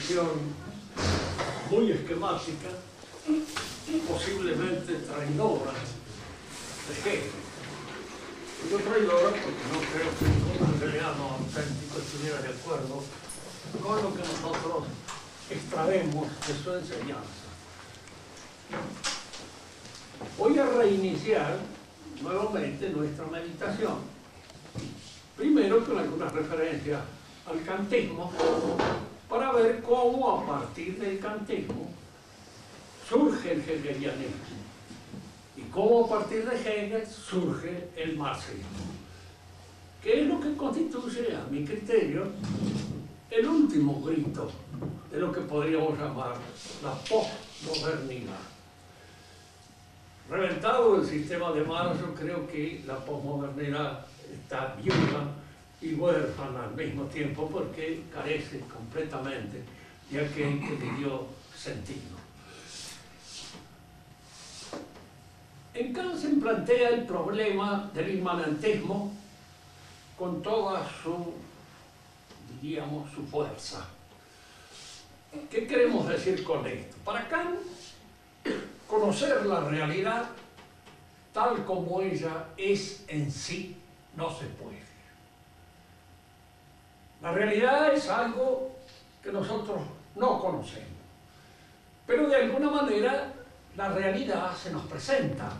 visión muy esquemática, posiblemente traidora de Hegel. Digo traidora porque no creo que ningún hegeliano auténtico estuviera de acuerdo con lo que nosotros extraemos de su enseñanza. Voy a reiniciar nuevamente nuestra meditación, primero con algunas referencias al kantismo, para ver cómo a partir del kantismo surge el hegelianismo y cómo a partir de Hegel surge el marxismo, que es lo que constituye, a mi criterio, el último grito de lo que podríamos llamar la posmodernidad. Reventado el sistema de Marx, yo creo que la posmodernidad está viuda y huérfana al mismo tiempo porque carece completamente de aquel que le dio sentido. En Kant se plantea el problema del inmanentismo con toda su, diríamos, su fuerza. ¿Qué queremos decir con esto? Para Kant, conocer la realidad tal como ella es en sí no se puede. La realidad es algo que nosotros no conocemos, pero de alguna manera la realidad se nos presenta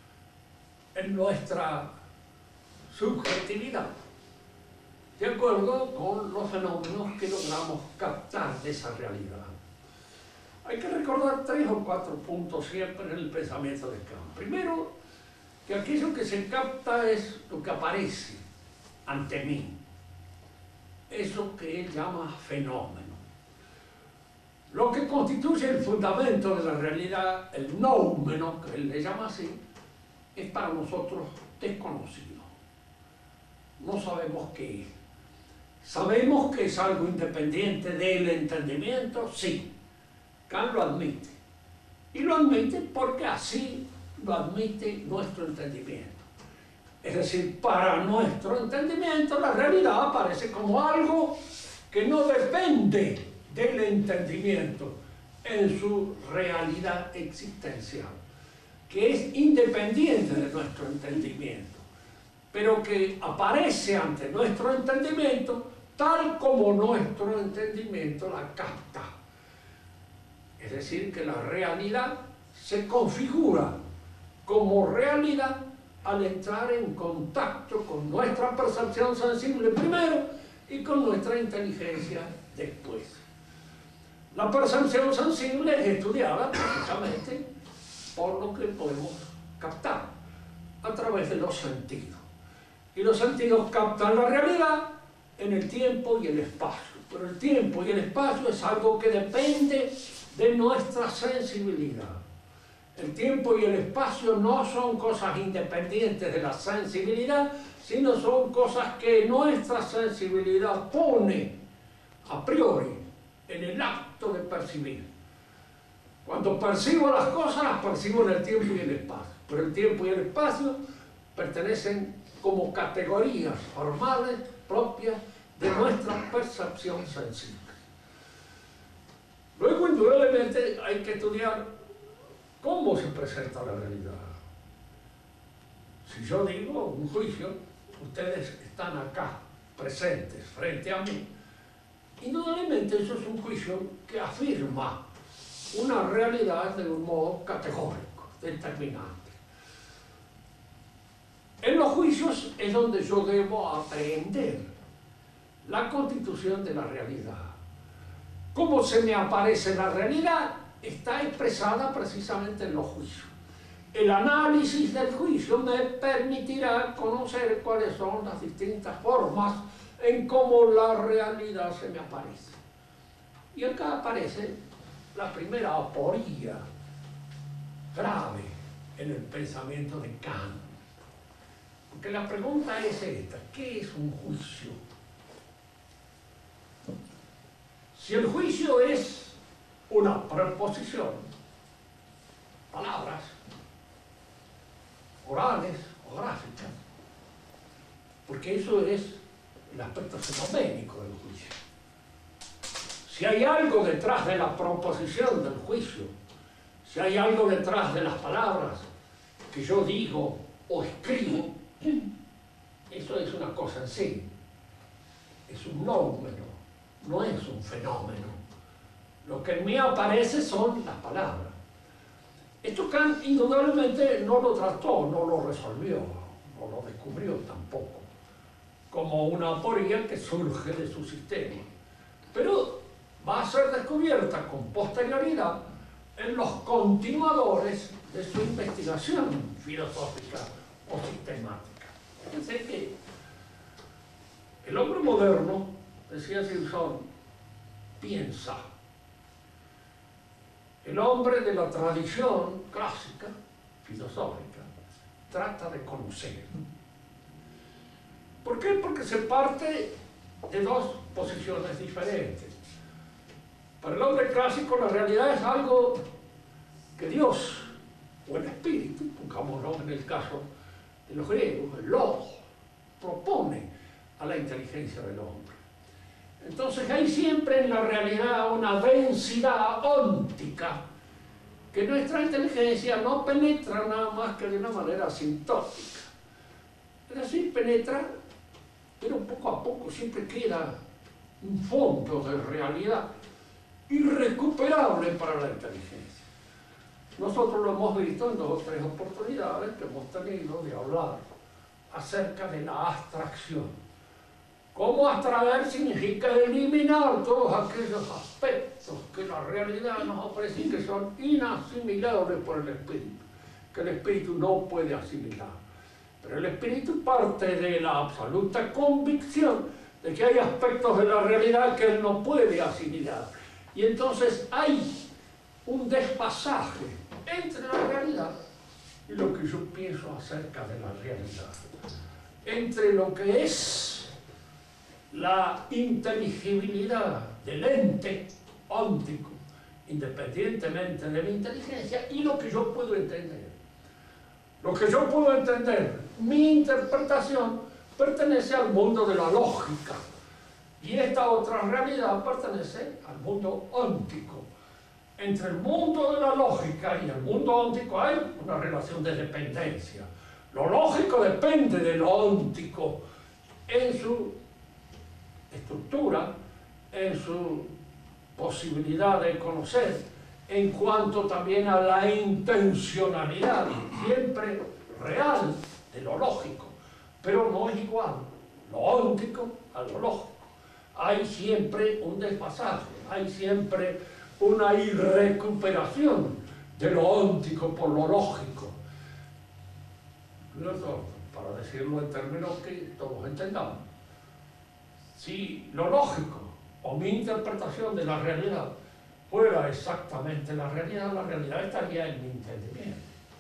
en nuestra subjetividad, de acuerdo con los fenómenos que logramos captar de esa realidad. Hay que recordar 3 o 4 puntos siempre en el pensamiento de Kant. Primero, que aquello que se capta es lo que aparece ante mí, eso que él llama fenómeno. Lo que constituye el fundamento de la realidad, el noumeno, que él le llama así, es para nosotros desconocido. No sabemos qué es. ¿Sabemos que es algo independiente del entendimiento? Sí. Kant lo admite. Y lo admite porque así lo admite nuestro entendimiento. Es decir, para nuestro entendimiento la realidad aparece como algo que no depende del entendimiento en su realidad existencial, que es independiente de nuestro entendimiento, pero que aparece ante nuestro entendimiento tal como nuestro entendimiento la capta. Es decir, que la realidad se configura como realidad al entrar en contacto con nuestra percepción sensible primero y con nuestra inteligencia después. La percepción sensible es estudiada precisamente por lo que podemos captar a través de los sentidos. Y los sentidos captan la realidad en el tiempo y el espacio. Pero el tiempo y el espacio es algo que depende de nuestra sensibilidad. El tiempo y el espacio no son cosas independientes de la sensibilidad, sino son cosas que nuestra sensibilidad pone a priori en el acto de percibir. Cuando percibo las cosas, las percibo en el tiempo y el espacio. Pero el tiempo y el espacio pertenecen como categorías formales propias de nuestra percepción sensible. Luego, indudablemente, hay que estudiar cómo se presenta la realidad. Si yo digo un juicio, ustedes están acá, presentes, frente a mí. Indudablemente eso es un juicio que afirma una realidad de un modo categórico, determinante. En los juicios es donde yo debo aprender la constitución de la realidad. Cómo se me aparece la realidad está expresada precisamente en los juicios. El análisis del juicio me permitirá conocer cuáles son las distintas formas en cómo la realidad se me aparece. Y acá aparece la primera aporía grave en el pensamiento de Kant. Porque la pregunta es esta: ¿qué es un juicio? Si el juicio es una proposición, palabras orales o gráficas, porque eso es el aspecto fenoménico del juicio. si hay algo detrás de la proposición del juicio, si hay algo detrás de las palabras que yo digo o escribo, eso es una cosa en sí, es un nómeno, no es un fenómeno. Lo que en mí aparece son las palabras. Esto Kant indudablemente no lo trató, no lo resolvió, no lo descubrió tampoco, como una aporía que surge de su sistema. Pero va a ser descubierta con posterioridad en los continuadores de su investigación filosófica o sistemática. Fíjense que el hombre moderno, decía Simpson, piensa. El hombre de la tradición clásica, filosófica, trata de conocer. ¿Por qué? Porque se parte de dos posiciones diferentes. Para el hombre clásico la realidad es algo que Dios, o el espíritu, pongámoslo en el caso de los griegos, el logos, propone a la inteligencia del hombre. Entonces hay siempre en la realidad una densidad óntica que nuestra inteligencia no penetra nada más que de una manera asintótica. Es decir, penetra, pero poco a poco siempre queda un fondo de realidad irrecuperable para la inteligencia. Nosotros lo hemos visto en 2 o 3 oportunidades que hemos tenido de hablar acerca de la abstracción. Cómo abstraer significa eliminar todos aquellos aspectos que la realidad nos ofrece y que son inasimilables por el espíritu, que el espíritu no puede asimilar. Pero el espíritu parte de la absoluta convicción de que hay aspectos de la realidad que él no puede asimilar. Y entonces hay un desfasaje entre la realidad y lo que yo pienso acerca de la realidad. Entre lo que es la inteligibilidad del ente óntico, independientemente de mi inteligencia, y lo que yo puedo entender. Lo que yo puedo entender, mi interpretación, pertenece al mundo de la lógica, y esta otra realidad pertenece al mundo óntico. Entre el mundo de la lógica y el mundo óntico hay una relación de dependencia. Lo lógico depende de lo óntico en su estructura, en su posibilidad de conocer, en cuanto también a la intencionalidad, siempre real, de lo lógico, pero no es igual lo óntico a lo lógico. Hay siempre un desfasaje, hay siempre una irrecuperación de lo óntico por lo lógico. Para decirlo en términos que todos entendamos. Si lo lógico o mi interpretación de la realidad fuera exactamente la realidad estaría en mi entendimiento,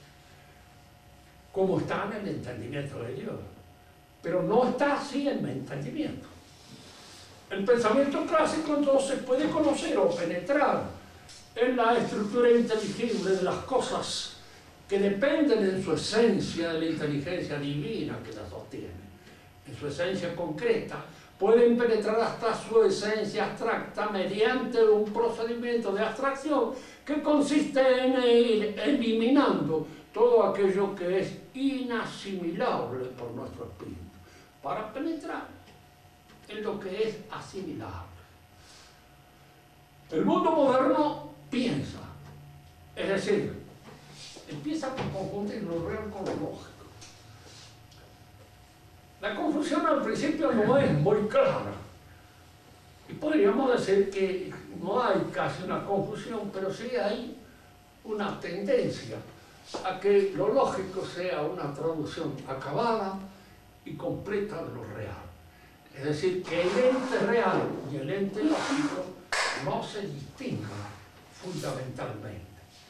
como está en el entendimiento de Dios, pero no está así en mi entendimiento. El pensamiento clásico entonces puede conocer o penetrar en la estructura inteligible de las cosas que dependen en su esencia de la inteligencia divina que las sostiene, en su esencia concreta. Pueden penetrar hasta su esencia abstracta mediante un procedimiento de abstracción que consiste en ir eliminando todo aquello que es inasimilable por nuestro espíritu, para penetrar en lo que es asimilable. El mundo moderno piensa, es decir, empieza por confundir lo real con lo lógico. La confusión al principio no es muy clara. Y podríamos decir que no hay casi una confusión, pero sí hay una tendencia a que lo lógico sea una traducción acabada y completa de lo real. Es decir, que el ente real y el ente lógico no se distingan fundamentalmente.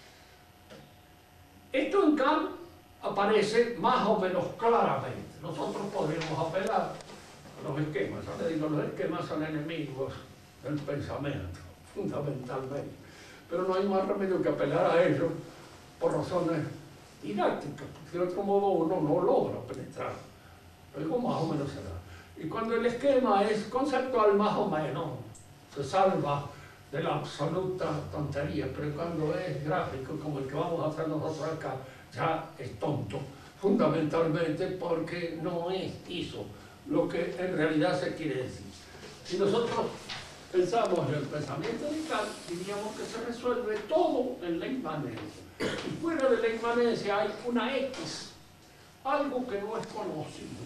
Esto en Kant aparece más o menos claramente. Nosotros podríamos apelar a los esquemas. Yo le digo, los esquemas son enemigos del pensamiento, fundamentalmente. Pero no hay más remedio que apelar a ellos por razones didácticas, porque de otro modo uno no logra penetrar. Algo más o menos será. Y cuando el esquema es conceptual más o menos, se salva de la absoluta tontería, pero cuando es gráfico, como el que vamos a hacer nosotros acá, ya es tonto, fundamentalmente porque no es eso lo que en realidad se quiere decir. Si nosotros pensamos en el pensamiento de Kant, diríamos que se resuelve todo en la inmanencia. Y fuera de la inmanencia hay una X, algo que no es conocido,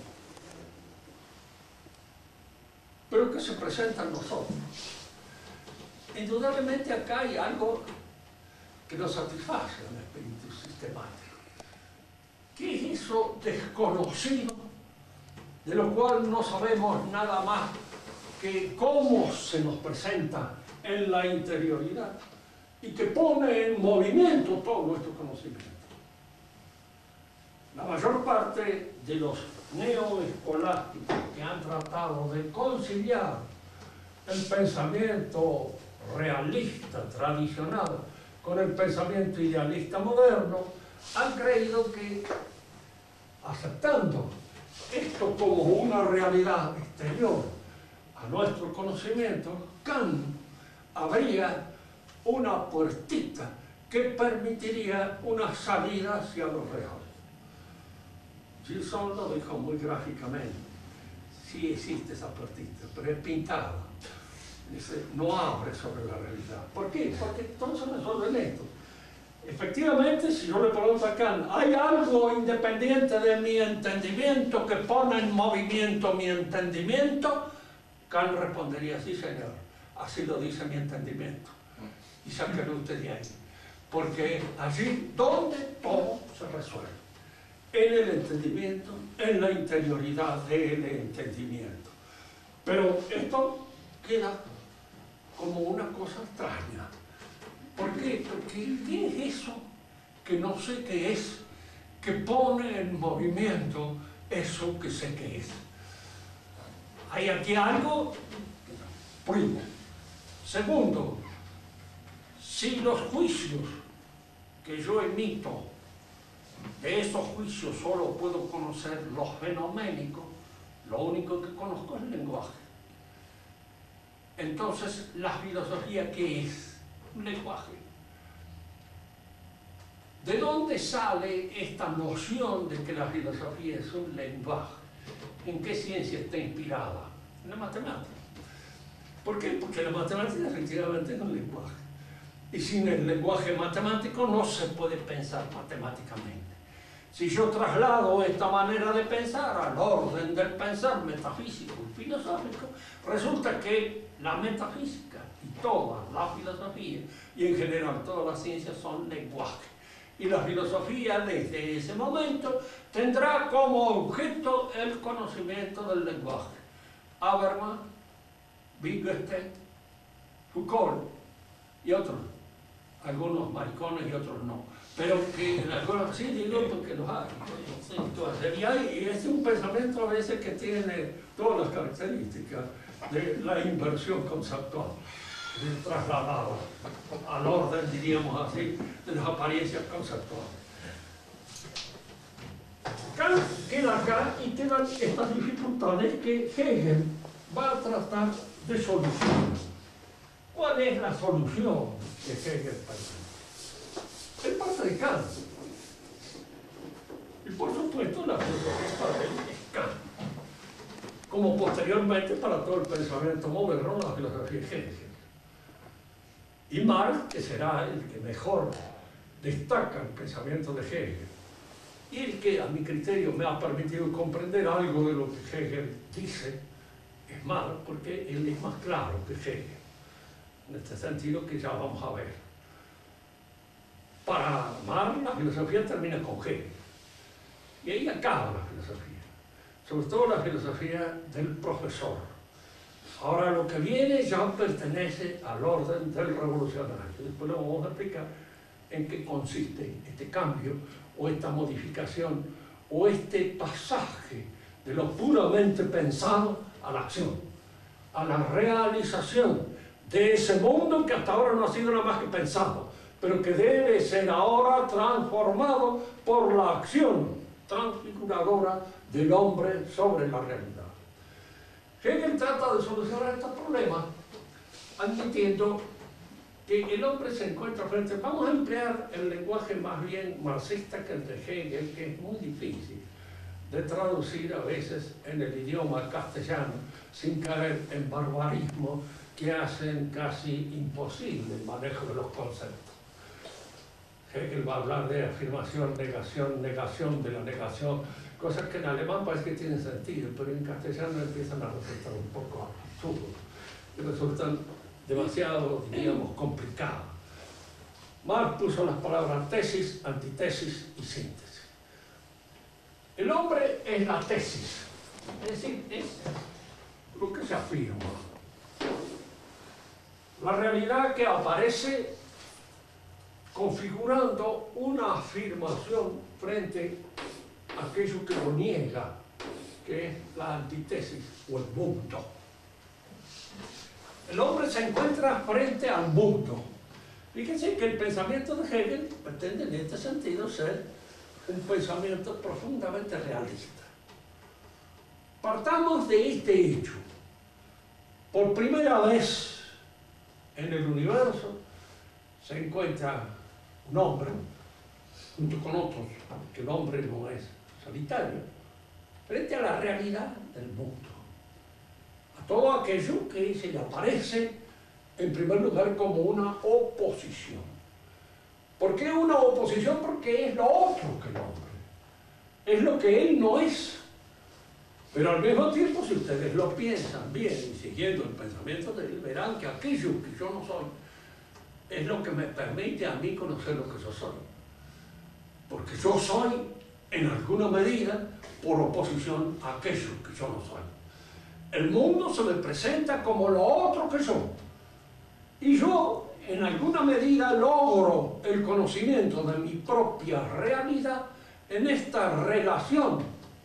pero que se presenta en nosotros. Indudablemente acá hay algo que nos satisface al espíritu sistemático. ¿Qué es eso desconocido, de lo cual no sabemos nada más que cómo se nos presenta en la interioridad y que pone en movimiento todo nuestro conocimiento? La mayor parte de los neoescolásticos que han tratado de conciliar el pensamiento realista tradicional con el pensamiento idealista moderno han creído que, aceptando esto como una realidad exterior a nuestro conocimiento, Kant abría una puertita que permitiría una salida hacia lo real. Gilson lo dijo muy gráficamente: sí existe esa puertita, pero es pintada. Dice, no abre sobre la realidad. ¿Por qué? Porque todo se resuelve en esto. Efectivamente, si yo le pregunto a Kant, ¿hay algo independiente de mi entendimiento que pone en movimiento mi entendimiento? Kant respondería, sí señor, así lo dice mi entendimiento. Y sáquenlo usted de ahí. Porque es allí donde todo se resuelve. En el entendimiento, en la interioridad del entendimiento. Pero esto queda como una cosa extraña. ¿Por qué? Porque ¿qué es eso que no sé qué es, que pone en movimiento eso que sé que es? Hay aquí algo, primo. Segundo, si los juicios que yo emito, de esos juicios solo puedo conocer los fenoménicos, lo único que conozco es el lenguaje. Entonces, ¿la filosofía qué es? Un lenguaje. ¿De dónde sale esta noción de que la filosofía es un lenguaje? ¿En qué ciencia está inspirada? En la matemática. ¿Por qué? Porque la matemática efectivamente es un lenguaje. Y sin el lenguaje matemático no se puede pensar matemáticamente. Si yo traslado esta manera de pensar al orden del pensar metafísico y filosófico, resulta que la metafísica y toda la filosofía, y en general todas las ciencias, son lenguaje. Y la filosofía desde ese momento tendrá como objeto el conocimiento del lenguaje. Habermas, Wittgenstein, Foucault y otros. Algunos maricones y otros no. Pero que algunos sí, digo porque los hay. Y es un pensamiento a veces que tiene todas las características de la inversión conceptual, de trasladado al orden, diríamos así, de las apariencias conceptuales. Kant queda acá y quedan estas dificultades que Hegel va a tratar de solucionar. ¿Cuál es la solución que Hegel presenta? El parte de Kant. Y por supuesto la filosofía para él es Kant. Como posteriormente para todo el pensamiento moderno la filosofía es Hegel. Y Marx, que será el que mejor destaca el pensamiento de Hegel. Y el que a mi criterio me ha permitido comprender algo de lo que Hegel dice, es Marx, porque él es más claro que Hegel. En este sentido que ya vamos a ver. Para Marx la filosofía termina con Hegel. Y ahí acaba la filosofía. Sobre todo la filosofía del profesor. Ahora lo que viene ya pertenece al orden del revolucionario. Después lo vamos a explicar en qué consiste este cambio o esta modificación o este pasaje de lo puramente pensado a la acción, a la realización de ese mundo que hasta ahora no ha sido nada más que pensado, pero que debe ser ahora transformado por la acción transfiguradora del hombre sobre la realidad. Hegel trata de solucionar estos problemas admitiendo que el hombre se encuentra frente, vamos a emplear el lenguaje más bien marxista que el de Hegel, que es muy difícil de traducir a veces en el idioma castellano, sin caer en barbarismo que hacen casi imposible el manejo de los conceptos. Hegel va a hablar de afirmación, negación, negación de la negación, cosas que en alemán parece que tienen sentido, pero en castellano empiezan a resultar un poco absurdos, y resultan demasiado, diríamos, complicados. Marx puso las palabras tesis, antitesis y síntesis. El hombre es la tesis, es decir, es lo que se afirma. La realidad que aparece configurando una afirmación frente a aquello que lo niega, que es la antítesis o el mundo. El hombre se encuentra frente al mundo. Fíjense que el pensamiento de Hegel pretende en este sentido ser un pensamiento profundamente realista. Partamos de este hecho. Por primera vez en el universo se encuentra un hombre, junto con otros, que el hombre no es solitario, frente a la realidad del mundo. A todo aquello que se le aparece, en primer lugar, como una oposición. ¿Por qué una oposición? Porque es lo otro que el hombre. Es lo que él no es. Pero al mismo tiempo, si ustedes lo piensan bien y siguiendo el pensamiento de él, verán que aquello que yo no soy es lo que me permite a mí conocer lo que yo soy. Porque yo soy, en alguna medida, por oposición a aquello que yo no soy. El mundo se me presenta como lo otro que yo. Y yo, en alguna medida, logro el conocimiento de mi propia realidad en esta relación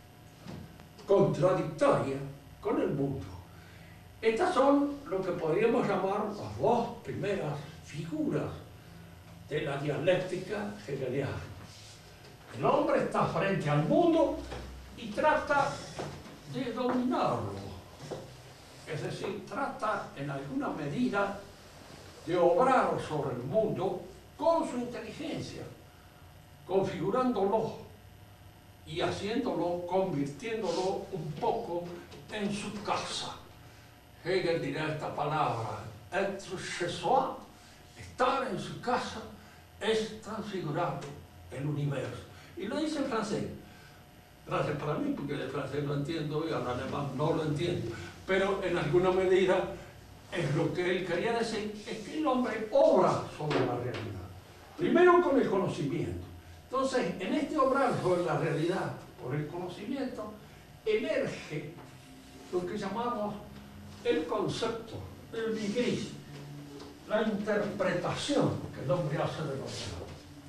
contradictoria con el mundo. Estas son lo que podríamos llamar las dos primeras figuras de la dialéctica hegeliana. El hombre está frente al mundo y trata de dominarlo. Es decir, trata en alguna medida de obrar sobre el mundo con su inteligencia, configurándolo y haciéndolo, convirtiéndolo un poco en su casa. Hegel dirá esta palabra, être chez soi, estar en su casa, es transfigurar el universo. Y lo dice en francés. Gracias para mí, porque el francés lo entiendo y al alemán no lo entiendo. Pero en alguna medida es lo que él quería decir, es que el hombre obra sobre la realidad. Primero con el conocimiento. Entonces, en este obrar sobre la realidad por el conocimiento, emerge lo que llamamos el concepto, el vigris, la interpretación que el hombre hace de lo real.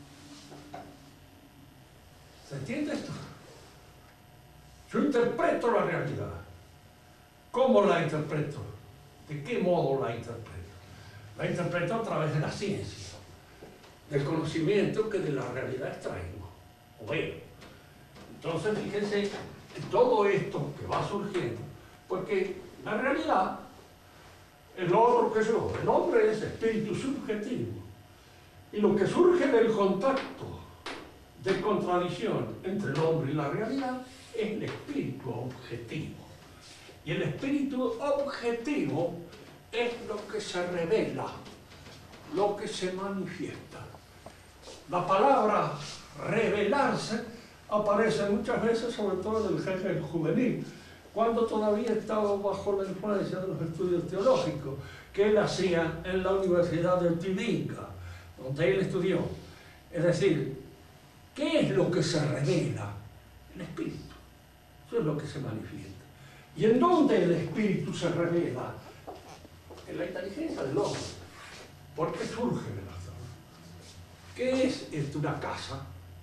¿Se entiende esto? Yo interpreto la realidad. ¿Cómo la interpreto? ¿De qué modo la interpreto? La interpreto a través de la ciencia, del conocimiento que de la realidad extraigo, o veo. Entonces, fíjense en todo esto que va surgiendo, porque la realidad es lo otro que yo. El hombre es espíritu subjetivo. Y lo que surge del contacto de contradicción entre el hombre y la realidad es el espíritu objetivo. Y el espíritu objetivo es lo que se revela, lo que se manifiesta. La palabra revelarse aparece muchas veces, sobre todo en el Hegel juvenil, cuando todavía estaba bajo la influencia de los estudios teológicos que él hacía en la Universidad de Tübingen, donde él estudió. Es decir, ¿qué es lo que se revela? El espíritu. Eso es lo que se manifiesta. ¿Y en dónde el espíritu se revela? En la inteligencia del hombre. ¿Por qué surge de la zona? ¿Qué es esto? Una casa.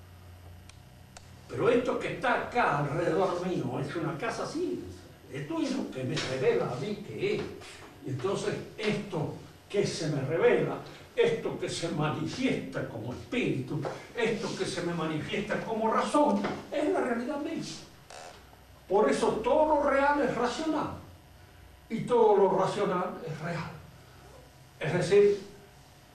Pero esto que está acá alrededor mío es una casa así. Esto es lo que me revela a mí que es. Y entonces esto que se me revela, esto que se manifiesta como espíritu, esto que se me manifiesta como razón, es la realidad misma. Por eso todo lo real es racional y todo lo racional es real. Es decir,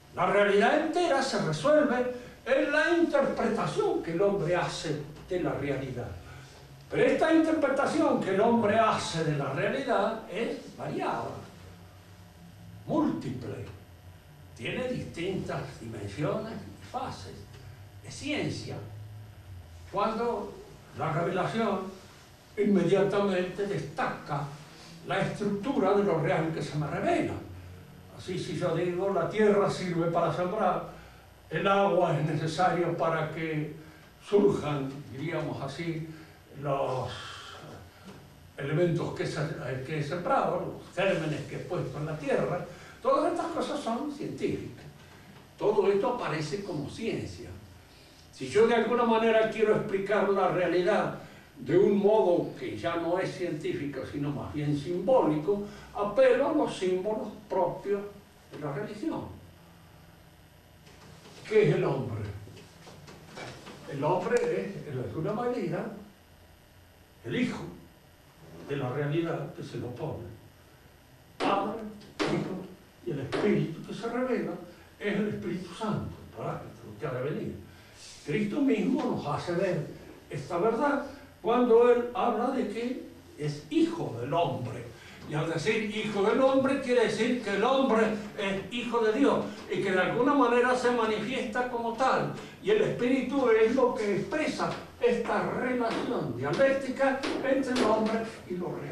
La realidad entera se resuelve en la interpretación que el hombre hace de la realidad. Pero esta interpretación que el hombre hace de la realidad es variada, múltiple, tiene distintas dimensiones y fases. Es ciencia. Cuando la revelación inmediatamente destaca la estructura de lo real que se me revela. Así, si yo digo, la tierra sirve para sembrar, el agua es necesario para que surjan, diríamos así, los elementos que he sembrado, los gérmenes que he puesto en la tierra, todas estas cosas son científicas. Todo esto aparece como ciencia. Si yo de alguna manera quiero explicar la realidad de un modo que ya no es científico, sino más bien simbólico, apelo a los símbolos propios de la religión. ¿Qué es el hombre? El hombre es, en alguna manera, el hijo de la realidad que se lo pone. Padre, Hijo y el Espíritu que se revela es el Espíritu Santo, ¿verdad? Lo que ha de venir. Cristo mismo nos hace ver esta verdad cuando Él habla de que es hijo del hombre. Y al decir hijo del hombre quiere decir que el hombre es hijo de Dios y que de alguna manera se manifiesta como tal. Y el Espíritu es lo que expresa esta relación dialéctica entre el hombre y lo real.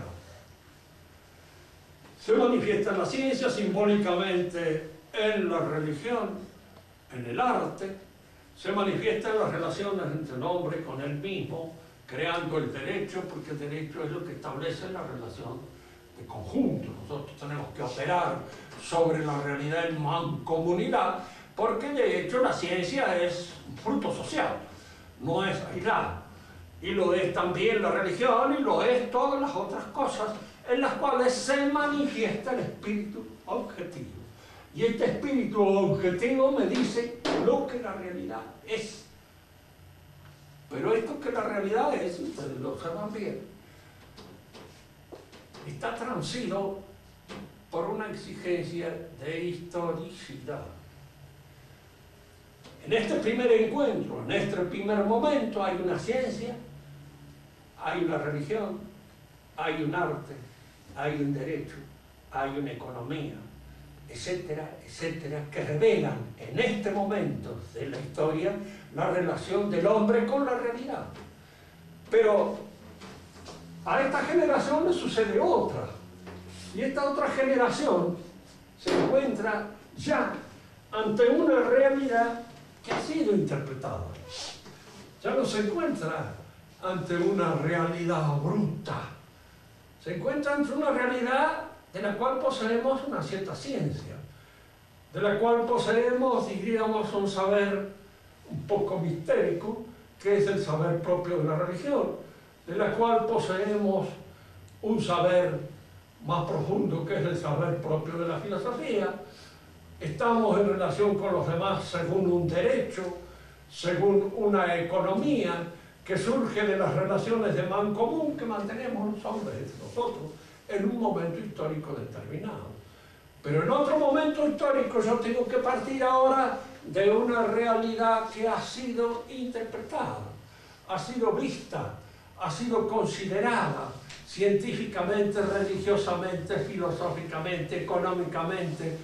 Se manifiesta en la ciencia, simbólicamente en la religión, en el arte, se manifiesta en las relaciones entre el hombre con él mismo, creando el derecho, porque el derecho es lo que establece la relación de conjunto. Nosotros tenemos que operar sobre la realidad en mancomunidad, porque de hecho la ciencia es un fruto social, no es aislada. Y lo es también la religión y lo es todas las otras cosas en las cuales se manifiesta el espíritu objetivo. Y este espíritu objetivo me dice lo que la realidad es. Pero esto que la realidad es, ustedes lo observan bien, está transido por una exigencia de historicidad. En este primer encuentro, en este primer momento, hay una ciencia, hay una religión, hay un arte, hay un derecho, hay una economía, etcétera, etcétera, que revelan en este momento de la historia la relación del hombre con la realidad. Pero a esta generación le sucede otra, y esta otra generación se encuentra ya ante una realidad que ha sido interpretada. Ya no se encuentra ante una realidad bruta, se encuentra ante una realidad de la cual poseemos una cierta ciencia, de la cual poseemos, diríamos, un saber un poco mistérico, que es el saber propio de la religión, de la cual poseemos un saber más profundo, que es el saber propio de la filosofía. Estamos en relación con los demás según un derecho, según una economía que surge de las relaciones de mancomún que mantenemos los hombres entre nosotros en un momento histórico determinado. Pero en otro momento histórico yo tengo que partir ahora de una realidad que ha sido interpretada, ha sido vista, ha sido considerada científicamente, religiosamente, filosóficamente, económicamente,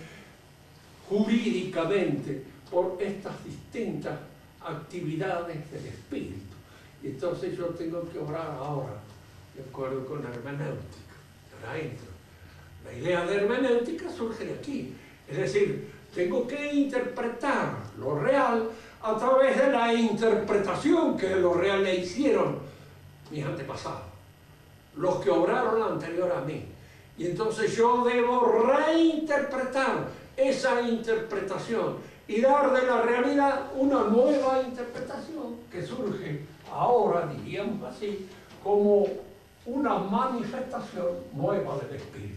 jurídicamente, por estas distintas actividades del espíritu. Y entonces yo tengo que obrar ahora de acuerdo con la hermenéutica. Ahora entro. La idea de hermenéutica surge de aquí. Es decir, tengo que interpretar lo real a través de la interpretación que de lo real le hicieron mis antepasados, los que obraron anterior a mí. Y entonces yo debo reinterpretar esa interpretación y dar de la realidad una nueva interpretación que surge ahora, diríamos así, como una manifestación nueva del espíritu.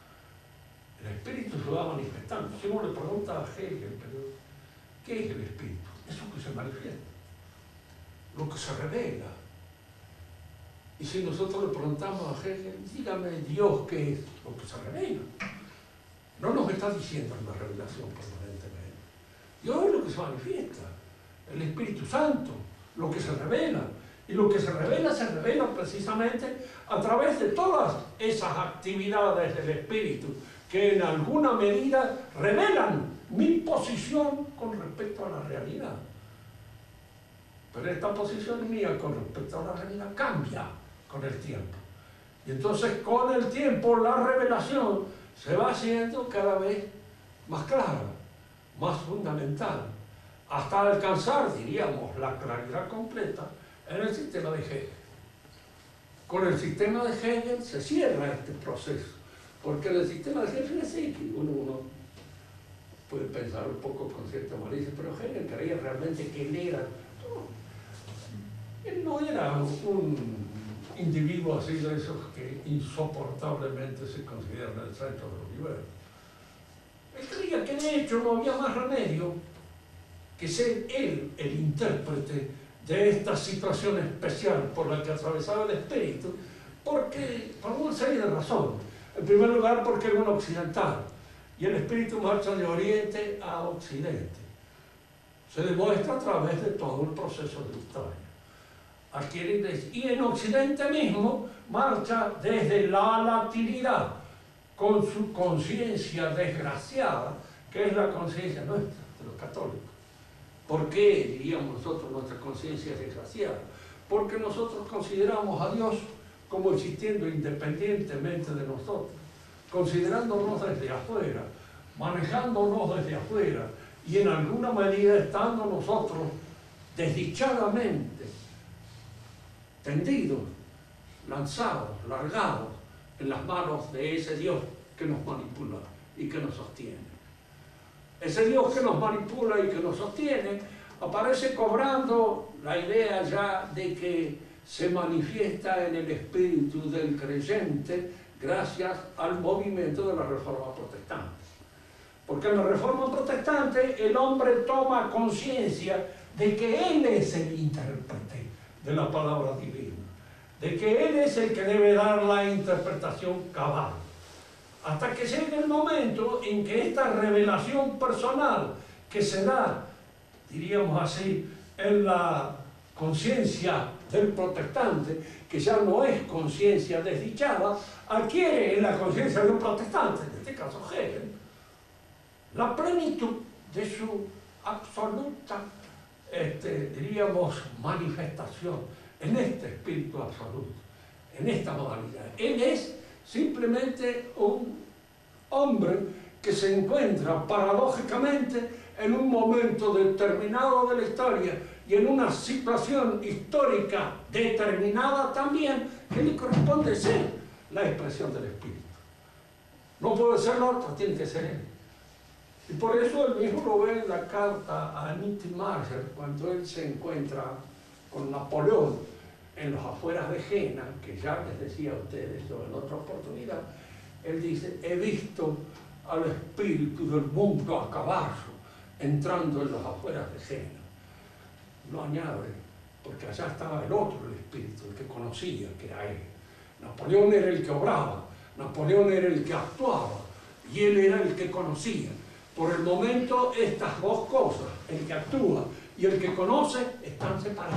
El espíritu se va manifestando. Si uno le pregunta a Hegel, ¿qué es el espíritu? Eso que se manifiesta, lo que se revela. Y si nosotros le preguntamos a Hegel, dígame Dios qué es, lo que se revela. No nos está diciendo una revelación permanentemente. Dios es lo que se manifiesta, el Espíritu Santo, lo que se revela. Y lo que se revela precisamente a través de todas esas actividades del Espíritu, que en alguna medida revelan mi posición con respecto a la realidad. Pero esta posición mía con respecto a la realidad cambia con el tiempo. Y entonces con el tiempo la revelación se va haciendo cada vez más clara, más fundamental, hasta alcanzar, diríamos, la claridad completa en el sistema de Hegel. Con el sistema de Hegel se cierra este proceso, porque en el sistema de Hegel es así, que uno puede pensar un poco con cierta malicia, pero Hegel creía realmente que él no era un individuo así de esos que insoportablemente se consideran el centro del universo. Él creía que de hecho no había más remedio que ser él el intérprete de esta situación especial por la que atravesaba el espíritu, por una serie de razones. En primer lugar, porque era un occidental, y el espíritu marcha de oriente a occidente. Se demuestra a través de todo el proceso de historia. Y en occidente mismo marcha desde la latinidad, con su conciencia desgraciada, que es la conciencia nuestra, de los católicos. ¿Por qué, diríamos nosotros, nuestra conciencia es desgraciada? Porque nosotros consideramos a Dios como existiendo independientemente de nosotros, considerándonos desde afuera, manejándonos desde afuera, y en alguna medida estando nosotros desdichadamente tendidos, lanzados, largados en las manos de ese Dios que nos manipula y que nos sostiene. Ese Dios que nos manipula y que nos sostiene aparece cobrando la idea ya de que se manifiesta en el espíritu del creyente gracias al movimiento de la Reforma Protestante. Porque en la Reforma Protestante el hombre toma conciencia de que él es el intérprete de la palabra divina, de que él es el que debe dar la interpretación cabal. Hasta que llegue el momento en que esta revelación personal que se da, diríamos así, en la conciencia del protestante, que ya no es conciencia desdichada, adquiere en la conciencia del protestante, en este caso Hegel, la plenitud de su absoluta, diríamos, manifestación en este espíritu absoluto, en esta modalidad. Él es simplemente un hombre que se encuentra paradójicamente en un momento determinado de la historia y en una situación histórica determinada también, que le corresponde ser la expresión del espíritu. No puede ser la otra, tiene que ser él. Y por eso él mismo lo ve en la carta a Nittimacher, cuando él se encuentra con Napoleón en las afueras de Jena, que ya les decía a ustedes esto en otra oportunidad. Él dice: he visto al espíritu del mundo a caballo entrando en las afueras de Jena. No añade, porque allá estaba el otro, el espíritu, el que conocía, que era él. Napoleón era el que obraba, Napoleón era el que actuaba, y él era el que conocía. Por el momento, estas dos cosas, el que actúa y el que conoce, están separados.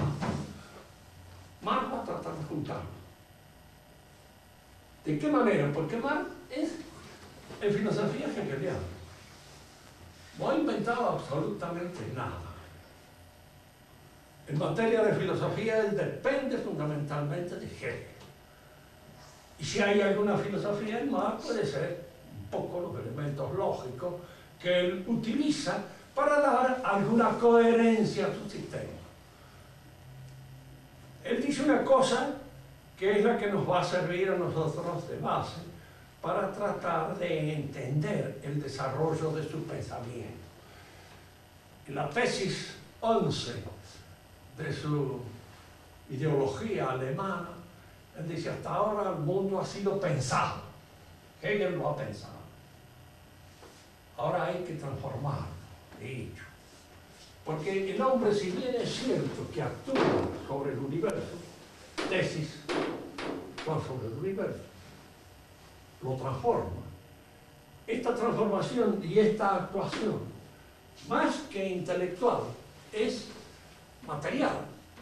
Marx va a tratar de juntarlos. ¿De qué manera? Porque Marx es en filosofía hegeliana. No ha inventado absolutamente nada. En materia de filosofía, él depende fundamentalmente de Hegel. Y si hay alguna filosofía en Marx, puede ser un poco los elementos lógicos que él utiliza para dar alguna coherencia a su sistema. Él dice una cosa que es la que nos va a servir a nosotros de base para tratar de entender el desarrollo de su pensamiento. En la tesis 11 de su ideología alemana, él dice: hasta ahora el mundo ha sido pensado. Hegel lo ha pensado. Ahora hay que transformarlo, de hecho. Porque el hombre, si bien es cierto que actúa sobre el universo, tesis sobre el universo, lo transforma. Esta transformación y esta actuación más que intelectual, es material.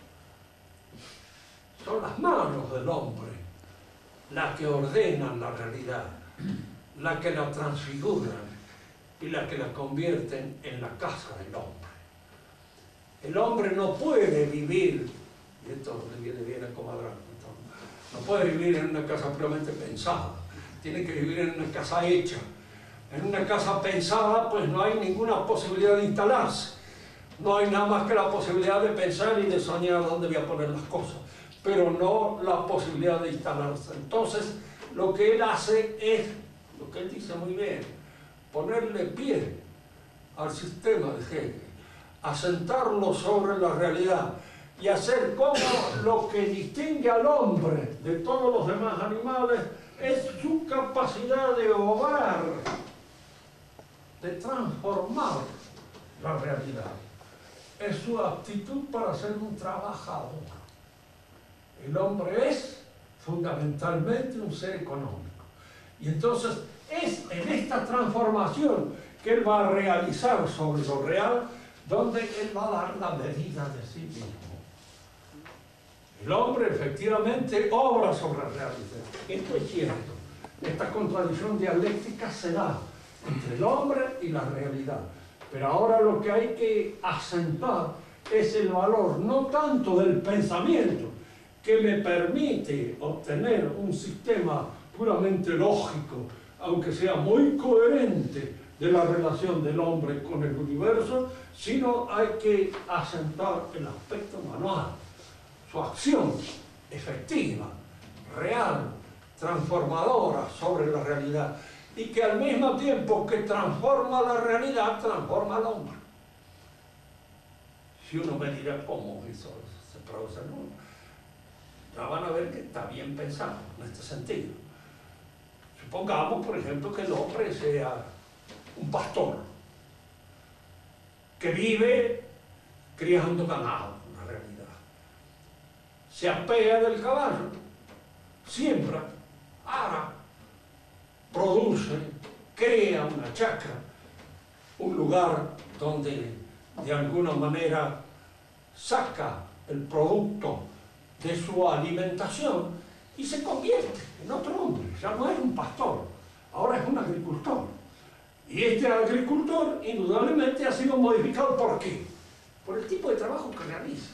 Son las manos del hombre las que ordenan la realidad, las que la transfiguran y las que la convierten en la casa del hombre. El hombre no puede vivir, y esto le viene bien a Comadrán, no puede vivir en una casa puramente pensada, tiene que vivir en una casa hecha. En una casa pensada, pues no hay ninguna posibilidad de instalarse. No hay nada más que la posibilidad de pensar y de soñar dónde voy a poner las cosas, pero no la posibilidad de instalarse. Entonces, lo que él hace es, lo que él dice muy bien, ponerle pie al sistema de Hegel, asentarlo sobre la realidad y hacer como lo que distingue al hombre de todos los demás animales es su capacidad de obrar, de transformar la realidad. Es su aptitud para ser un trabajador. El hombre es fundamentalmente un ser económico. Y entonces es en esta transformación que él va a realizar sobre lo real, donde él va a dar la medida de sí mismo. El hombre efectivamente obra sobre la realidad. Esto es cierto. Esta contradicción dialéctica se da entre el hombre y la realidad. Pero ahora lo que hay que acentuar es el valor, no tanto del pensamiento, que me permite obtener un sistema puramente lógico, aunque sea muy coherente, de la relación del hombre con el universo, sino hay que acentuar el aspecto manual, su acción efectiva, real, transformadora sobre la realidad, y que al mismo tiempo que transforma la realidad, transforma al hombre. Si uno me dirá cómo eso se produce, ¿no? Ya van a ver que está bien pensado en este sentido. Supongamos, por ejemplo, que el hombre sea un pastor que vive criando ganado, una realidad. Se apea del caballo, siembra, ara, produce, crea una chacra, un lugar donde de alguna manera saca el producto de su alimentación y se convierte en otro hombre. Ya no es un pastor, ahora es un agricultor. Y este agricultor indudablemente ha sido modificado. ¿Por qué? Por el tipo de trabajo que realiza.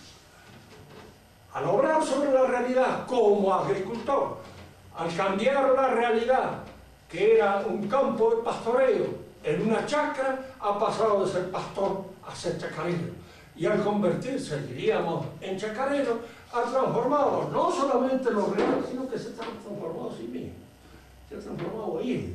Al obrar sobre la realidad como agricultor, al cambiar la realidad, que era un campo de pastoreo, en una chacra, ha pasado de ser pastor a ser chacarero. Y al convertirse, diríamos, en chacarero, ha transformado no solamente lo real, sino que se ha transformado a sí mismo. Se ha transformado él.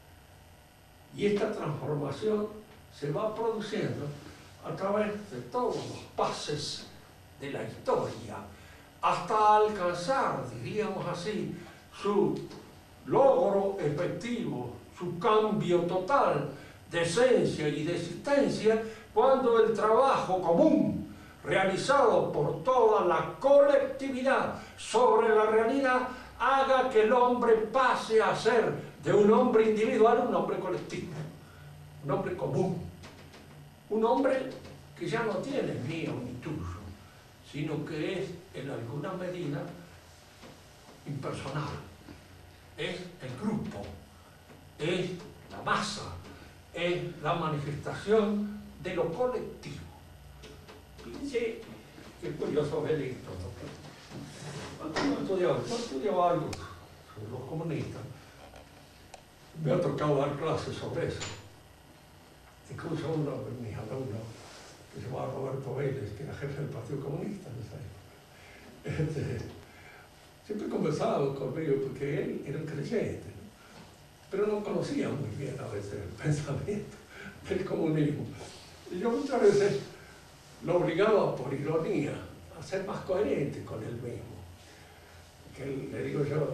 Y esta transformación se va produciendo a través de todos los pases de la historia, hasta alcanzar, diríamos así, su logro efectivo, su cambio total de esencia y de existencia, cuando el trabajo común realizado por toda la colectividad sobre la realidad haga que el hombre pase a ser de un hombre individual un hombre colectivo, un hombre común, un hombre que ya no tiene mío ni tuyo, sino que es en alguna medida impersonal. Es el grupo, es la masa, es la manifestación de lo colectivo. Fíjense qué curioso ver esto, ¿no? Cuando estudiaba algo sobre los comunistas, me ha tocado dar clases sobre eso. Incluso uno de mis alumnos, que se llamaba Roberto Vélez, que era jefe del Partido Comunista en esa época, siempre conversaba conmigo porque él era un creyente, ¿no? Pero no conocía muy bien a veces el pensamiento del comunismo. Y yo muchas veces lo obligaba, por ironía, a ser más coherente con él mismo. Que le digo yo,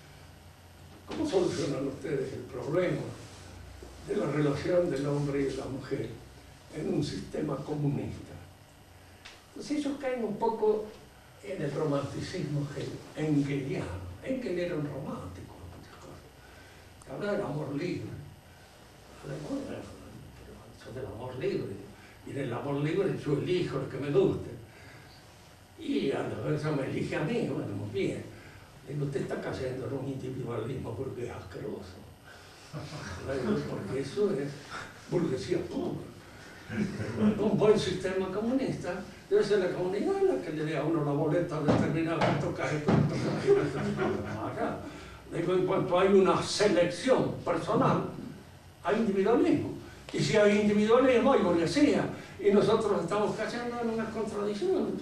¿cómo solucionan ustedes el problema de la relación del hombre y de la mujer en un sistema comunista? Entonces ellos caen un poco en el romanticismo engeliano. Engel era un romántico, muchas cosas. Habla del amor libre. Habla del amor libre. Mire, el amor libre, yo elijo el que me guste. Y a la vez me elige a mí, bueno, muy bien. Digo, usted está cayendo en un individualismo porque es asqueroso. Porque eso es burguesía pura. Un buen sistema comunista debe ser la comunidad la que le dé a uno la boleta determinada de tocar esto, acá. Digo, en cuanto hay una selección personal, hay individualismo. Y si hay individualismo, hay burguesía. Y nosotros estamos cayendo en una contradicción.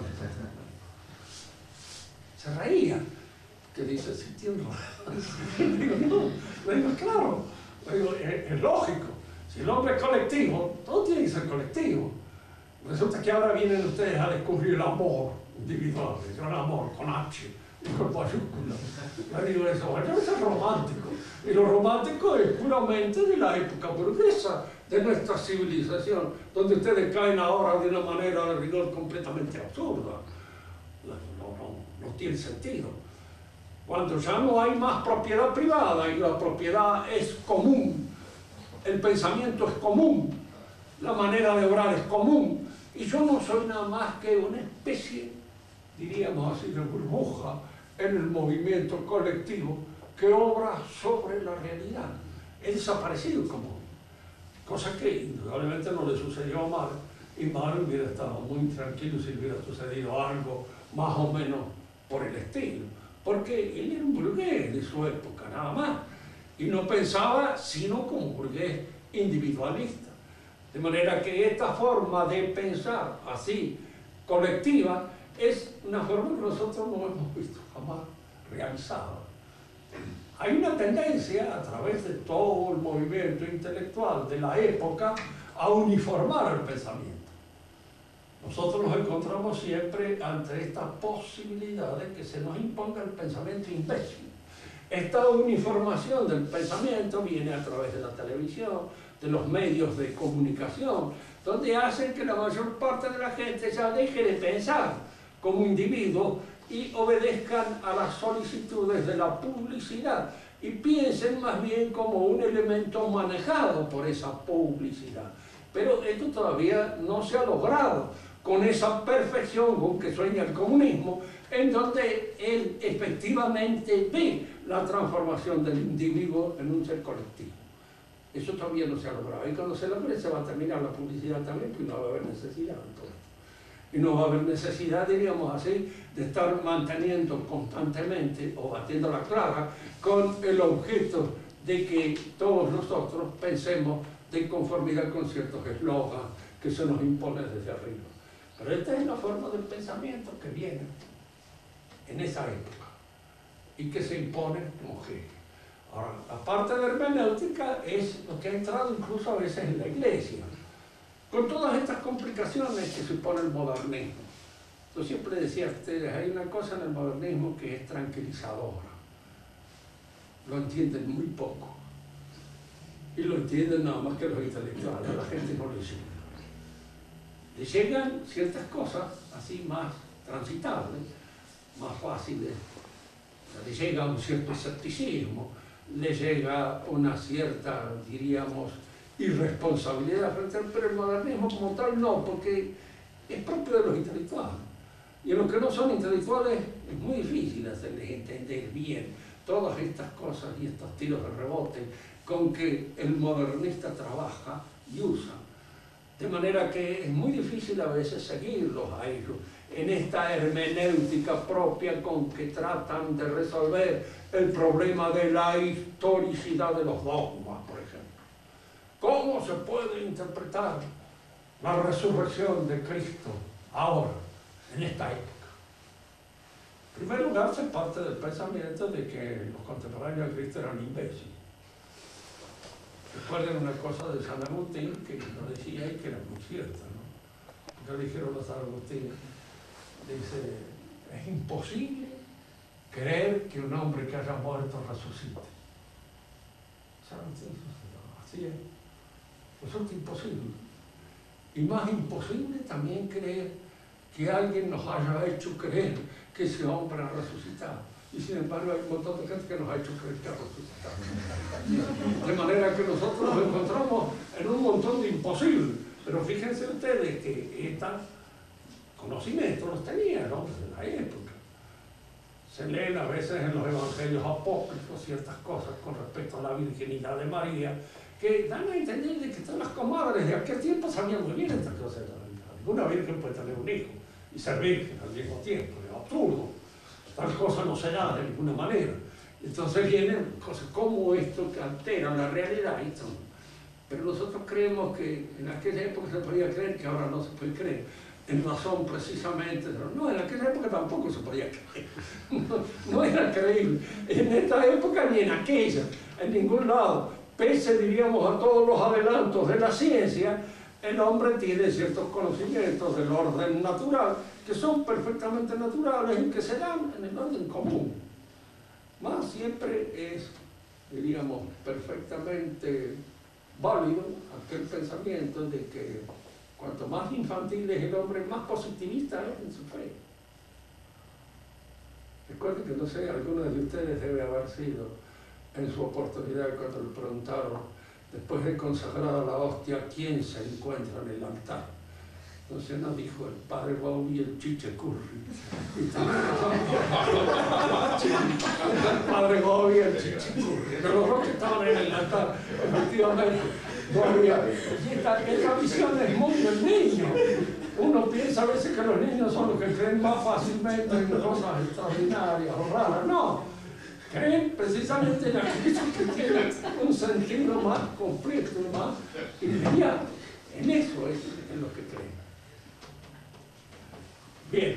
Se reía. Que dice, sí, tiene razón. Digo, no. Le digo, claro. Le digo, es lógico. Si el hombre es colectivo, todo tiene que ser colectivo. Resulta que ahora vienen ustedes a descubrir el amor individual. El amor con H y con mayúsculas. Le digo, eso es romántico. Y lo romántico es puramente de la época burguesa de nuestra civilización, donde ustedes caen ahora de una manera de rigor completamente absurda. No tiene sentido. Cuando ya no hay más propiedad privada y la propiedad es común, el pensamiento es común, la manera de obrar es común, y yo no soy nada más que una especie, diríamos así, de burbuja en el movimiento colectivo que obra sobre la realidad. He desaparecido como cosa que indudablemente no le sucedió a Marx, y Marx hubiera estado muy tranquilo si hubiera sucedido algo más o menos por el estilo, porque él era un burgués de su época, nada más, y no pensaba sino como un burgués individualista. De manera que esta forma de pensar así, colectiva, es una forma que nosotros no hemos visto jamás realizada. Hay una tendencia a través de todo el movimiento intelectual de la época a uniformar el pensamiento. Nosotros nos encontramos siempre ante esta posibilidad de que se nos imponga el pensamiento imbécil. Esta uniformación del pensamiento viene a través de la televisión, de los medios de comunicación, donde hacen que la mayor parte de la gente ya deje de pensar como individuo y obedezcan a las solicitudes de la publicidad y piensen más bien como un elemento manejado por esa publicidad. Pero esto todavía no se ha logrado con esa perfección con que sueña el comunismo, en donde él efectivamente ve la transformación del individuo en un ser colectivo. Eso todavía no se ha logrado. Y cuando se logre se va a terminar la publicidad también, pues no va a haber necesidad de todo esto. Y no va a haber necesidad, diríamos así, de estar manteniendo constantemente o batiendo la clara con el objeto de que todos nosotros pensemos de conformidad con ciertos eslogans que se nos imponen desde arriba. Pero esta es la forma del pensamiento que viene en esa época y que se impone como Hegel. Ahora, la parte de hermenéutica es lo que ha entrado incluso a veces en la Iglesia, con todas estas complicaciones que supone el modernismo. Yo siempre decía a ustedes, hay una cosa en el modernismo que es tranquilizadora. Lo entienden muy poco. Y lo entienden nada más que los intelectuales, a la gente no le llega. Le llegan ciertas cosas así más transitables, más fáciles. Le llega un cierto escepticismo, le llega una cierta, diríamos, irresponsabilidad frente al, pero el modernismo como tal no, porque es propio de los intelectuales. Y a los que no son intelectuales es muy difícil hacerles entender bien todas estas cosas y estos tiros de rebote con que el modernista trabaja y usa. De manera que es muy difícil a veces seguirlos a ellos en esta hermenéutica propia con que tratan de resolver el problema de la historicidad de los dogmas, por ejemplo. ¿Cómo se puede interpretar la resurrección de Cristo ahora, en esta época? En primer lugar, se parte del pensamiento de que los contemporáneos de Cristo eran imbéciles. Recuerden una cosa de San Agustín que lo decía y que era muy cierta, ¿no? Porque dijeron a San Agustín, dice, es imposible creer que un hombre que haya muerto resucite. San Agustín, así es. Resulta imposible. Y más imposible también creer que alguien nos haya hecho creer que ese hombre ha resucitado. Y sin embargo hay un montón de gente que nos ha hecho creer que ha resucitado. De manera que nosotros nos encontramos en un montón de imposibles. Pero fíjense ustedes que estos conocimientos los tenía el hombre de la época. Se leen a veces en los evangelios apócrifos ciertas cosas con respecto a la virginidad de María, que dan a entender de que todas las comadres de aquel tiempo sabían muy bien estas cosas. Ninguna virgen puede tener un hijo y ser virgen al mismo tiempo, es absurdo. Tal cosa no se da de ninguna manera. Entonces vienen cosas como esto que alteran la realidad. Pero nosotros creemos que en aquella época se podía creer, que ahora no se puede creer. En razón precisamente, no, en aquella época tampoco se podía creer. No era creíble. En esta época ni en aquella, en ningún lado. Pese, diríamos, a todos los adelantos de la ciencia, el hombre tiene ciertos conocimientos del orden natural que son perfectamente naturales y que se dan en el orden común. Más siempre es, diríamos, perfectamente válido aquel pensamiento de que cuanto más infantil es el hombre, más positivista es en su fe. Recuerden que, no sé, alguno de ustedes debe haber sido en su oportunidad cuando le preguntaron, después de consagrada la hostia, ¿quién se encuentra en el altar? Entonces nos dijo el padre Bobby y el Chiche Curry. El padre Bobby y el Chiche Curry. Pero los dos que estaban en el altar, efectivamente, no había. Y esta visión es muy del niño. Uno piensa a veces que los niños son los que creen más fácilmente en cosas extraordinarias o raras. No. Creen precisamente en aquello que tiene un sentido más completo, más inmediato. En eso es en lo que creen. Bien,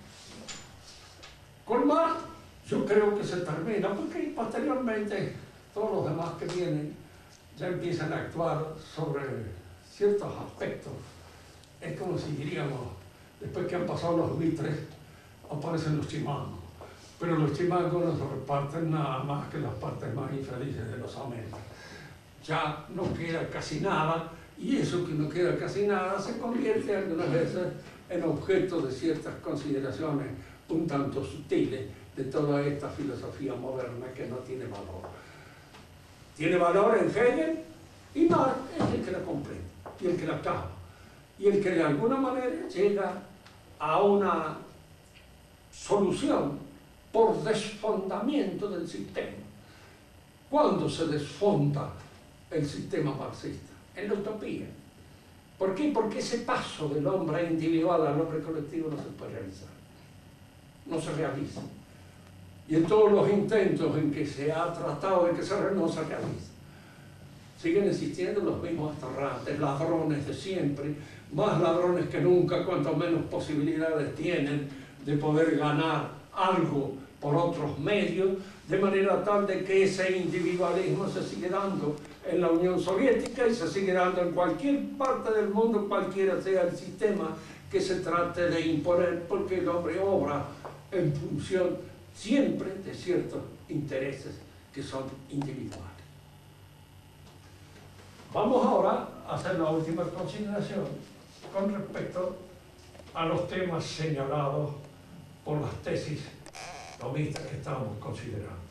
con más yo creo que se termina, porque posteriormente todos los demás que vienen ya empiezan a actuar sobre ciertos aspectos. Es como si diríamos, después que han pasado los buitres, aparecen los chimangos. Pero los chimangos no se reparten nada más que las partes más infelices de los amentos. Ya no queda casi nada, y eso que no queda casi nada se convierte algunas veces en objeto de ciertas consideraciones un tanto sutiles de toda esta filosofía moderna que no tiene valor. Tiene valor en Hegel, y Marx es el que la comprende, y el que la acaba, y el que de alguna manera llega a una solución por desfondamiento del sistema. ¿Cuándo se desfonda el sistema marxista? En la utopía. ¿Por qué? Porque ese paso del hombre individual al hombre colectivo no se puede realizar. No se realiza. Y en todos los intentos en que se ha tratado de que no se realiza. Siguen existiendo los mismos atorrantes, ladrones de siempre, más ladrones que nunca, cuanto menos posibilidades tienen de poder ganar algo por otros medios, de manera tal de que ese individualismo se sigue dando en la Unión Soviética y se sigue dando en cualquier parte del mundo, cualquiera sea el sistema que se trate de imponer, porque el hombre obra en función siempre de ciertos intereses que son individuales. Vamos ahora a hacer la última consideración con respecto a los temas señalados por las tesis tomistas que estábamos considerando.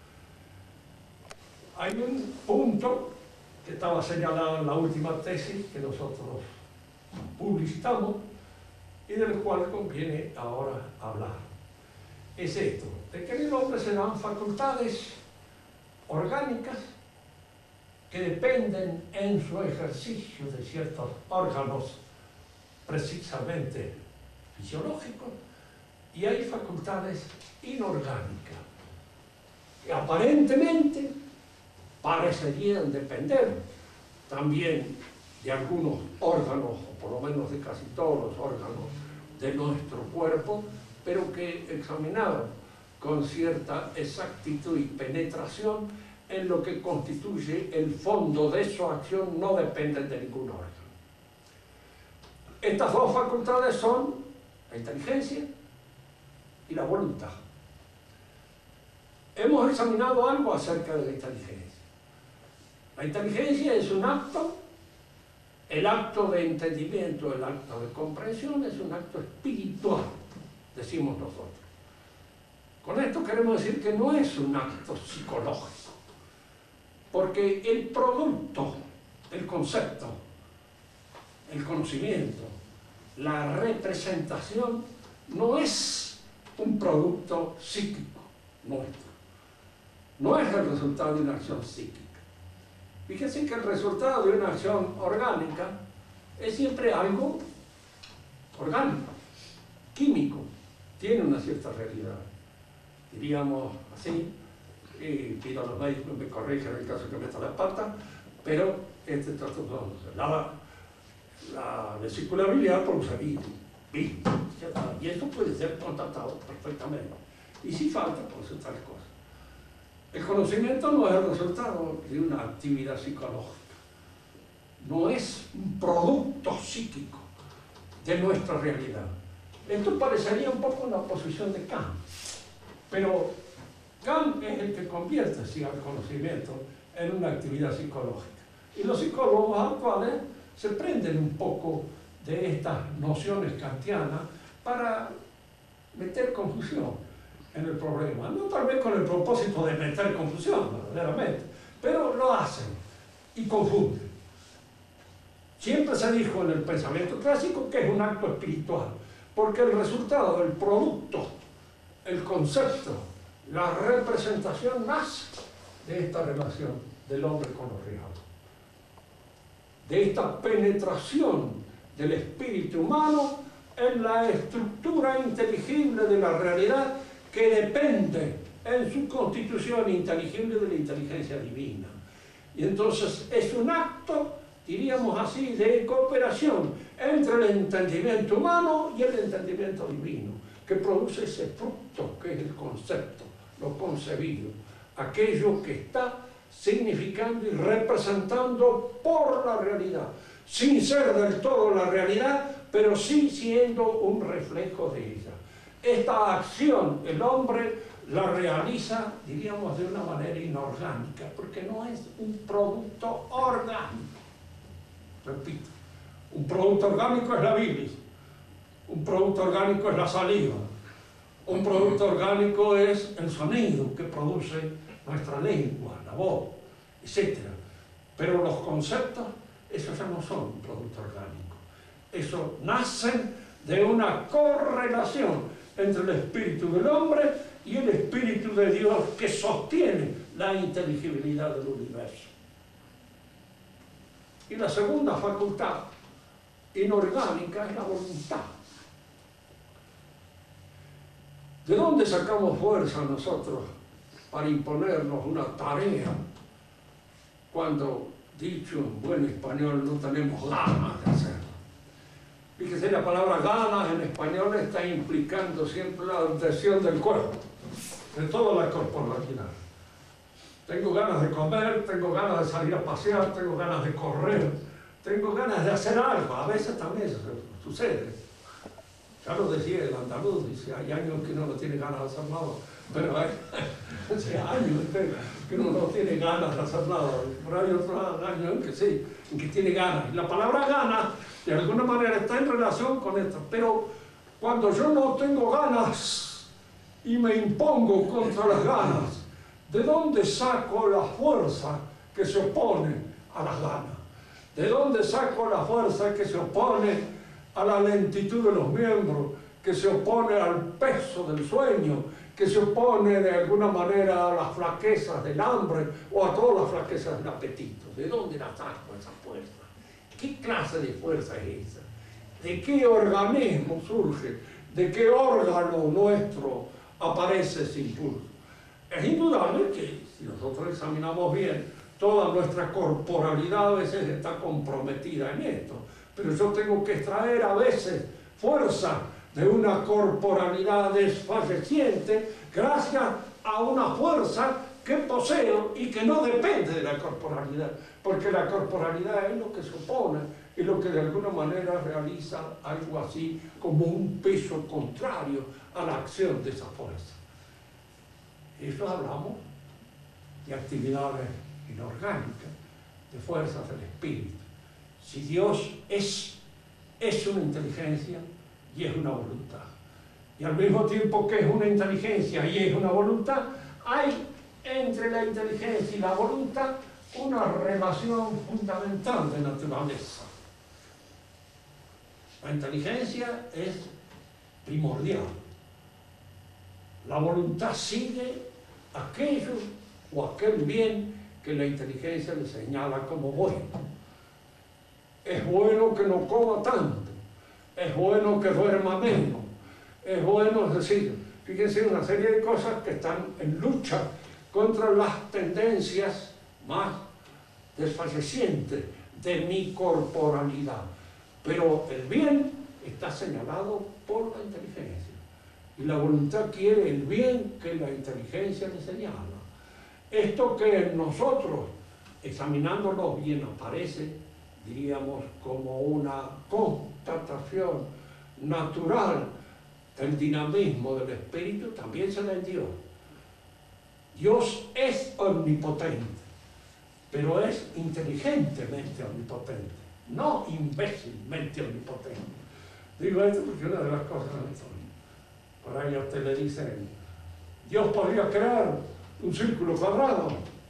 Hay un punto que estaba señalado en la última tesis que nosotros publicitamos y del cual conviene ahora hablar. Es esto, de que en el hombre se dan facultades orgánicas que dependen en su ejercicio de ciertos órganos precisamente fisiológicos, y hay facultades inorgánicas que aparentemente parecerían depender también de algunos órganos, o por lo menos de casi todos los órganos de nuestro cuerpo, pero que examinados con cierta exactitud y penetración en lo que constituye el fondo de su acción no dependen de ningún órgano. Estas dos facultades son la inteligencia y la voluntad. Hemos examinado algo acerca de la inteligencia. La inteligencia es un acto, el acto de entendimiento, el acto de comprensión es un acto espiritual, decimos nosotros. Con esto queremos decir que no es un acto psicológico, porque el producto, el concepto, el conocimiento, la representación, no es un producto psíquico nuestro. No es el resultado de una acción psíquica. Fíjense que el resultado de una acción orgánica es siempre algo orgánico, químico, tiene una cierta realidad. Diríamos así, y pido a los médicos que me corrijan en el caso que meta la pata, pero la vesícula biliar produce vidrio, y esto puede ser constatado perfectamente. Y si falta, puede ser tal cosa. El conocimiento no es el resultado de una actividad psicológica, no es un producto psíquico de nuestra realidad. Esto parecería un poco la posición de Kant, pero Kant es el que convierte así al conocimiento en una actividad psicológica. Y los psicólogos actuales se prenden un poco de estas nociones kantianas para meter confusión en el problema. No tal vez con el propósito de meter confusión, verdaderamente, pero lo hacen y confunden. Siempre se dijo en el pensamiento clásico que es un acto espiritual, porque el resultado, el producto, el concepto, la representación nace de esta relación del hombre con lo real, de esta penetración del espíritu humano en la estructura inteligible de la realidad que depende en su constitución inteligible de la inteligencia divina. Y entonces es un acto, diríamos así, de cooperación entre el entendimiento humano y el entendimiento divino, que produce ese fruto que es el concepto, lo concebido, aquello que está significando y representando por la realidad, sin ser del todo la realidad, pero sí siendo un reflejo de ella. Esta acción el hombre la realiza, diríamos, de una manera inorgánica, porque no es un producto orgánico. Repito, un producto orgánico es la bilis, un producto orgánico es la saliva, un producto orgánico es el sonido que produce nuestra lengua, la voz, etc. Pero los conceptos, esos ya no son un producto orgánico. Esos nacen de una correlación entre el espíritu del hombre y el espíritu de Dios que sostiene la inteligibilidad del universo. Y la segunda facultad inorgánica es la voluntad. ¿De dónde sacamos fuerza nosotros para imponernos una tarea cuando, dicho en buen español, no tenemos ganas de hacerlo? Fíjese, la palabra ganas en español está implicando siempre la adhesión del cuerpo, de toda la corporalidad. Tengo ganas de comer, tengo ganas de salir a pasear, tengo ganas de correr, tengo ganas de hacer algo. A veces también eso sucede. Ya lo decía el andaluz, dice, hay años que uno no tiene ganas de hacer nada, pero hay años que uno no tiene ganas de hacer nada, pero hay otros años en que sí, en que tiene ganas. Y la palabra ganas, de alguna manera, está en relación con esto, pero cuando yo no tengo ganas y me impongo contra las ganas, ¿de dónde saco la fuerza que se opone a las ganas? ¿De dónde saco la fuerza que se opone a la lentitud de los miembros, que se opone al peso del sueño, que se opone de alguna manera a las flaquezas del hambre o a todas las flaquezas del apetito? ¿De dónde la saco esa fuerza? ¿Qué clase de fuerza es esa? ¿De qué organismo surge? ¿De qué órgano nuestro aparece ese impulso? Es indudable que si nosotros examinamos bien, toda nuestra corporalidad a veces está comprometida en esto. Pero yo tengo que extraer a veces fuerza de una corporalidad desfalleciente gracias a una fuerza que poseo y que no depende de la corporalidad, porque la corporalidad es lo que supone y lo que de alguna manera realiza algo así como un peso contrario a la acción de esa fuerza. Eso hablamos de actividades inorgánicas, de fuerzas del espíritu. Si Dios es una inteligencia y es una voluntad, y al mismo tiempo que es una inteligencia y es una voluntad, hay entre la inteligencia y la voluntad una relación fundamental de naturaleza. La inteligencia es primordial. La voluntad sigue aquello o aquel bien que la inteligencia le señala como bueno. Es bueno que no coma tanto, es bueno que duerma menos, es bueno, es decir, fíjense una serie de cosas que están en lucha contra las tendencias más desfallecientes de mi corporalidad. Pero el bien está señalado por la inteligencia. Y la voluntad quiere el bien que la inteligencia le señala. Esto que en nosotros, examinándolo bien, aparece, diríamos, como una constatación natural del dinamismo del espíritu, también se da en Dios. Dios es omnipotente, pero es inteligentemente omnipotente, no imbécilmente omnipotente. Digo esto porque una de las cosas, por ahí a usted le dicen, Dios podría crear un círculo cuadrado.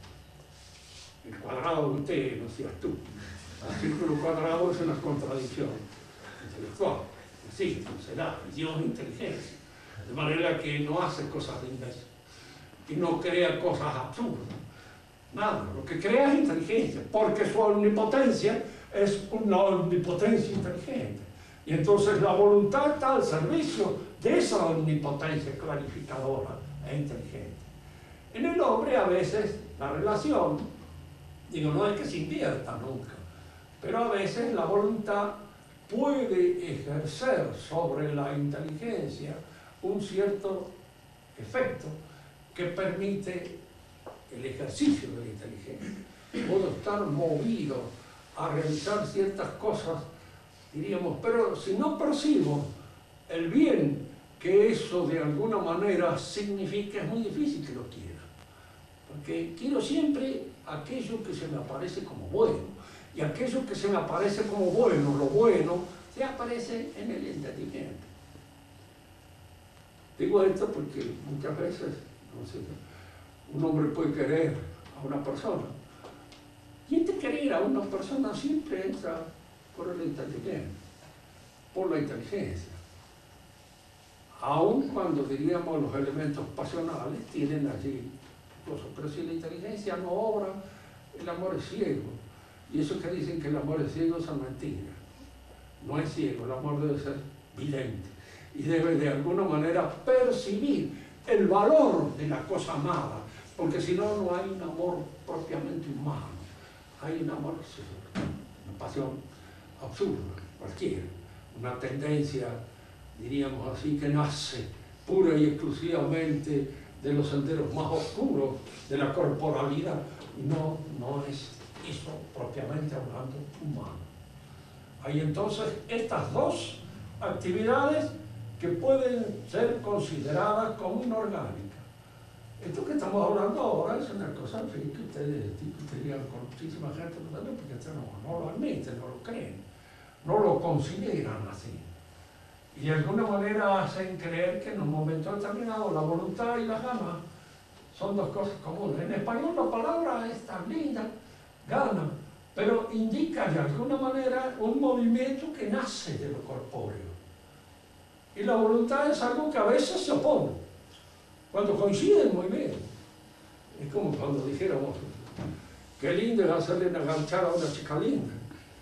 El cuadrado de usted, no seas tú. El círculo cuadrado es una contradicción intelectual. Sí, será, Dios es inteligencia. De manera que no hace cosas de imbécil. Y no crea cosas absurdas. Nada, lo que crea es inteligencia, porque su omnipotencia es una omnipotencia inteligente. Y entonces la voluntad está al servicio de esa omnipotencia clarificadora e inteligente. En el hombre a veces la relación, digo, no es que se invierta nunca, pero a veces la voluntad puede ejercer sobre la inteligencia un cierto efecto que permite el ejercicio de la inteligencia. Puedo estar movido a realizar ciertas cosas, diríamos, pero si no percibo el bien que eso de alguna manera significa, es muy difícil que lo quiera. Porque quiero siempre aquello que se me aparece como bueno. Y aquello que se me aparece como bueno, lo bueno, se aparece en el entendimiento. Digo esto porque muchas veces, no sé, un hombre puede querer a una persona. Y este querer a una persona siempre entra por el entendimiento, por la inteligencia. Aun cuando, diríamos, los elementos pasionales tienen allí cosas. Pero si la inteligencia no obra, el amor es ciego. Y eso que dicen que el amor es ciego es mentira. No es ciego, el amor debe ser vidente. Y debe de alguna manera percibir el valor de la cosa amada. Porque si no, no hay un amor propiamente humano. Hay un amor, una pasión absurda, cualquiera. Una tendencia, diríamos así, que nace pura y exclusivamente de los senderos más oscuros de la corporalidad. Y no es eso propiamente hablando humano. Hay entonces estas dos actividades que pueden ser consideradas como inorgánicas. Esto que estamos hablando ahora es una cosa, en fin, que ustedes discutirían con muchísima gente, porque ustedes no lo admiten, no lo creen, no lo consideran así. Y de alguna manera hacen creer que en un momento determinado la voluntad y las ganas son dos cosas comunes. En español la palabra es tan linda, gana, pero indica de alguna manera un movimiento que nace de lo corpóreo. Y la voluntad es algo que a veces se opone, cuando coinciden muy bien. Es como cuando dijéramos, qué lindo es hacerle enganchar a una chica linda.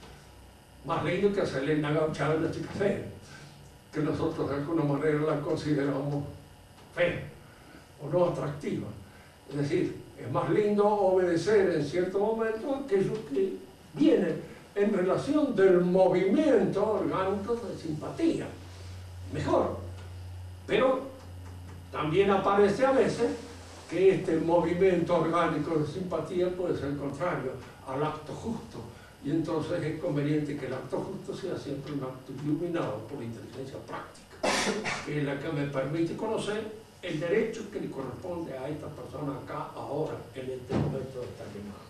Más lindo que hacerle enganchar a una chica fea, que nosotros de alguna manera la consideramos fea o no atractiva. Es decir, es más lindo obedecer en cierto momento aquello que viene en relación del movimiento orgánico de simpatía. Mejor. Pero también aparece a veces que este movimiento orgánico de simpatía puede ser contrario al acto justo. Y entonces es conveniente que el acto justo sea siempre un acto iluminado por la inteligencia práctica, que es la que me permite conocer el derecho que le corresponde a esta persona acá, ahora, en este momento de esta llamada.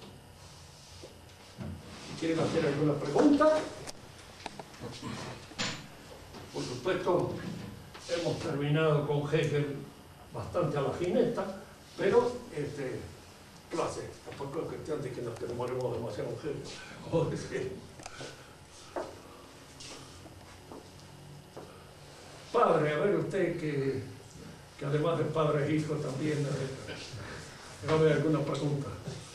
¿Quieren hacer alguna pregunta? Por supuesto, hemos terminado con Hegel bastante a la jineta, pero ¿qué va a hacer? Tampoco es cuestión de que nos demoremos demasiado en Hegel. padre, a ver usted que además de padre es hijo también, a ver alguna pregunta.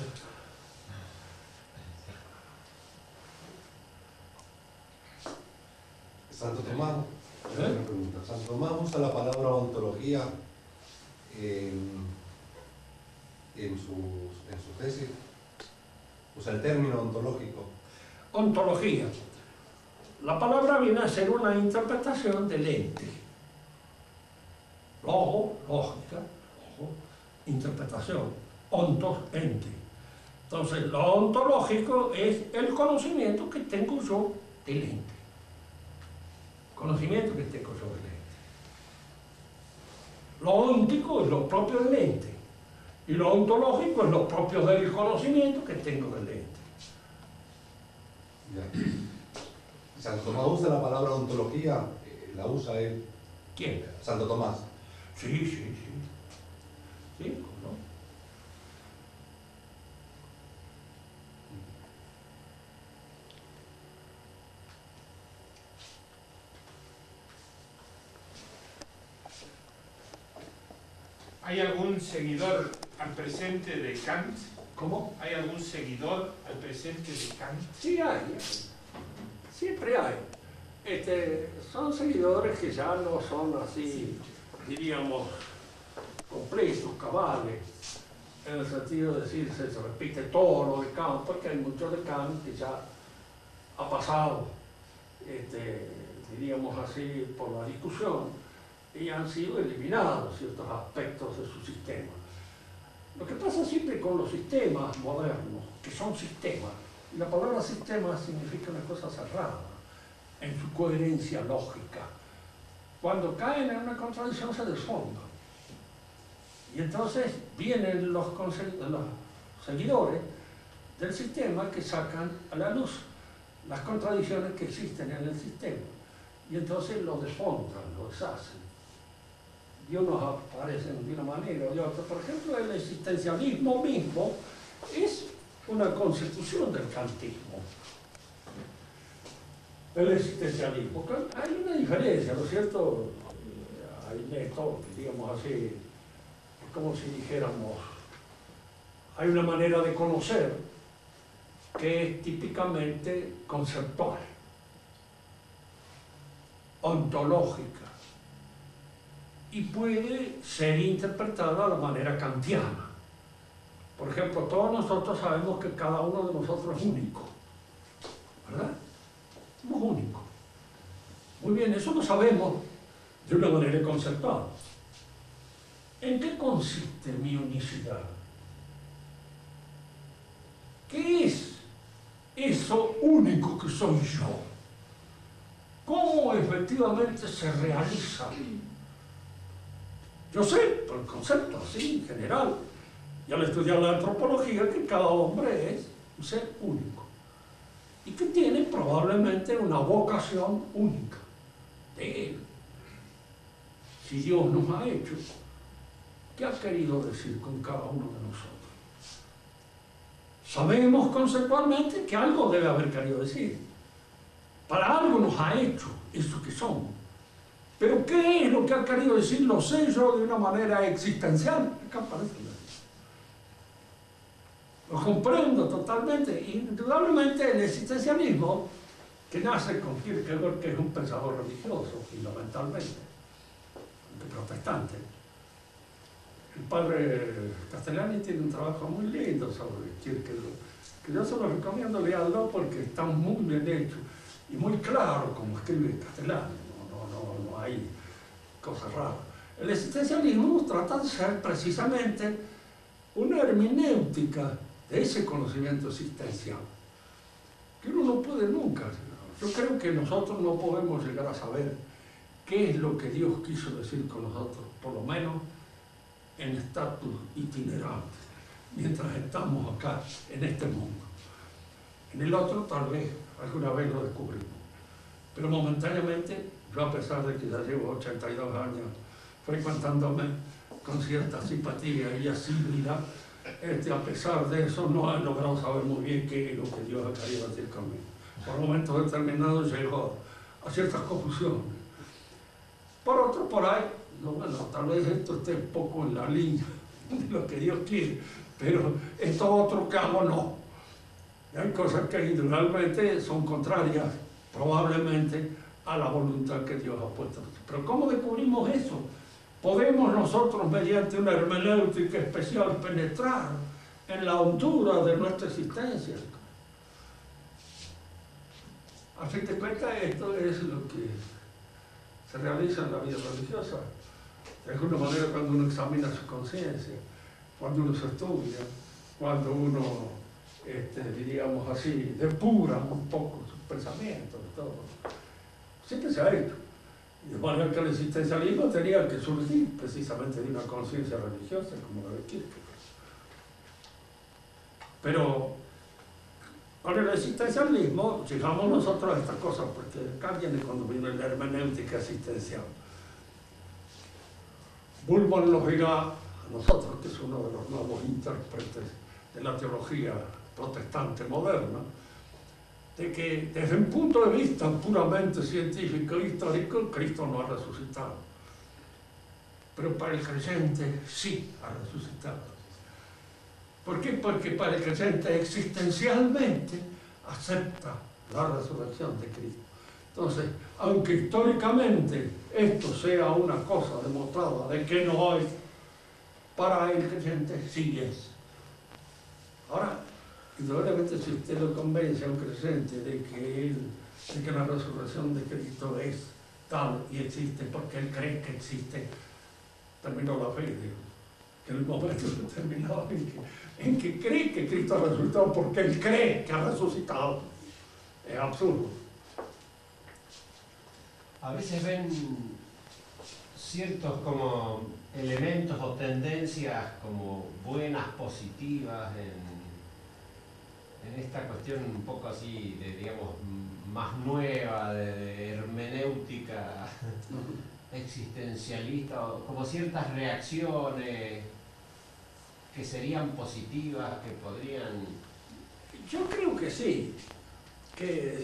Santo Tomás, una pregunta. Santo Tomás usa la palabra ontología en su tesis, usa el término ontológico. Ontología. La palabra viene a ser una interpretación del ente. Logo, lógica, logo, interpretación. Ontos, ente. Entonces, lo ontológico es el conocimiento que tengo yo del ente. Conocimiento que tengo yo del ente. Lo óntico es lo propio del ente. Y lo ontológico es lo propio del conocimiento que tengo del ente. Ya. Santo Tomás usa la palabra ontología, la usa él. ¿Quién? Santo Tomás. Sí, sí, sí. Sí, ¿no? ¿Hay algún seguidor al presente de Kant? ¿Cómo? ¿Hay algún seguidor al presente de Kant? Sí hay. Siempre hay. Son seguidores que ya no son así, diríamos, completos, cabales, en el sentido de decir, se repite todo lo de Kant, porque hay muchos de Kant que ya ha pasado, diríamos así, por la discusión, y han sido eliminados ciertos aspectos de su sistema. Lo que pasa siempre con los sistemas modernos, que son sistemas, y la palabra sistema significa una cosa cerrada, en su coherencia lógica. Cuando caen en una contradicción se desfondan. Y entonces vienen los seguidores del sistema que sacan a la luz las contradicciones que existen en el sistema. Y entonces lo desfondan, lo deshacen. Y unos aparecen de una manera o de otra. Por ejemplo, el existencialismo mismo es una constitución del kantismo. El existencialismo. Hay una diferencia, ¿no es cierto? Hay métodos, digamos así, es como si dijéramos, hay una manera de conocer que es típicamente conceptual, ontológica, y puede ser interpretada de la manera kantiana. Por ejemplo, todos nosotros sabemos que cada uno de nosotros es único, ¿verdad? Somos únicos. Muy bien, eso lo sabemos de una manera conceptual. ¿En qué consiste mi unicidad? ¿Qué es eso único que soy yo? ¿Cómo efectivamente se realiza? Yo sé, por el concepto así, en general, y al estudiar la antropología, que cada hombre es un ser único y que tiene probablemente una vocación única de él. Si Dios nos ha hecho, ¿qué ha querido decir con cada uno de nosotros? Sabemos conceptualmente que algo debe haber querido decir. Para algo nos ha hecho eso que somos. Pero ¿qué es lo que ha querido decir? Lo sé yo de una manera existencial. Acá aparece. Lo comprendo totalmente. Indudablemente el existencialismo, que nace con Kierkegaard, que es un pensador religioso, fundamentalmente, protestante. El padre Castellani tiene un trabajo muy lindo sobre Kierkegaard, que yo se lo recomiendo leerlo porque está muy bien hecho y muy claro como escribe Castellani. No hay cosas raras. El existencialismo trata de ser precisamente una hermenéutica de ese conocimiento existencial, que uno no puede nunca. Yo creo que nosotros no podemos llegar a saber qué es lo que Dios quiso decir con nosotros, por lo menos en estatus itinerante, mientras estamos acá, en este mundo. En el otro, tal vez, alguna vez lo descubrimos. Pero momentáneamente, yo a pesar de que ya llevo 82 años frecuentándome con cierta simpatía y asiduidad, a pesar de eso no he logrado saber muy bien qué es lo que Dios ha querido decir conmigo. Por momentos determinados llego a ciertas conclusiones. Por otro, por ahí, no, bueno, tal vez esto esté un poco en la línea de lo que Dios quiere, pero esto otro que hago no. Y hay cosas que indudablemente son contrarias, probablemente, a la voluntad que Dios ha puesto. Pero ¿cómo descubrimos eso? Podemos nosotros, mediante una hermenéutica especial, penetrar en la hondura de nuestra existencia. A fin de cuentas, esto es lo que se realiza en la vida religiosa. De alguna manera, cuando uno examina su conciencia, cuando uno se estudia, cuando uno, diríamos así, depura un poco sus pensamientos y todo. Siempre se ha hecho. Y de manera que el existencialismo tenía que surgir precisamente de una conciencia religiosa, como la de Kierkegaard. Pero con el existencialismo llegamos nosotros a estas cosas, porque acá viene cuando viene la hermenéutica existencial. Bullmann nos dirá a nosotros, que es uno de los nuevos intérpretes de la teología protestante moderna, de que desde un punto de vista puramente científico e histórico, Cristo no ha resucitado. Pero para el creyente sí ha resucitado. ¿Por qué? Porque para el creyente existencialmente acepta la resurrección de Cristo. Entonces, aunque históricamente esto sea una cosa demostrada de que no hay, para el creyente sí es. Ahora, indudablemente, si usted lo convence a un creyente de que la resurrección de Cristo es tal y existe porque él cree que existe, terminó la fe, digamos. Que en el momento determinado en que cree que Cristo ha resucitado porque él cree que ha resucitado, es absurdo. A veces ven ciertos como elementos o tendencias como buenas, positivas en esta cuestión un poco así de, digamos, más nueva, de hermenéutica existencialista, o como ciertas reacciones que serían positivas, que podrían... Yo creo que sí, que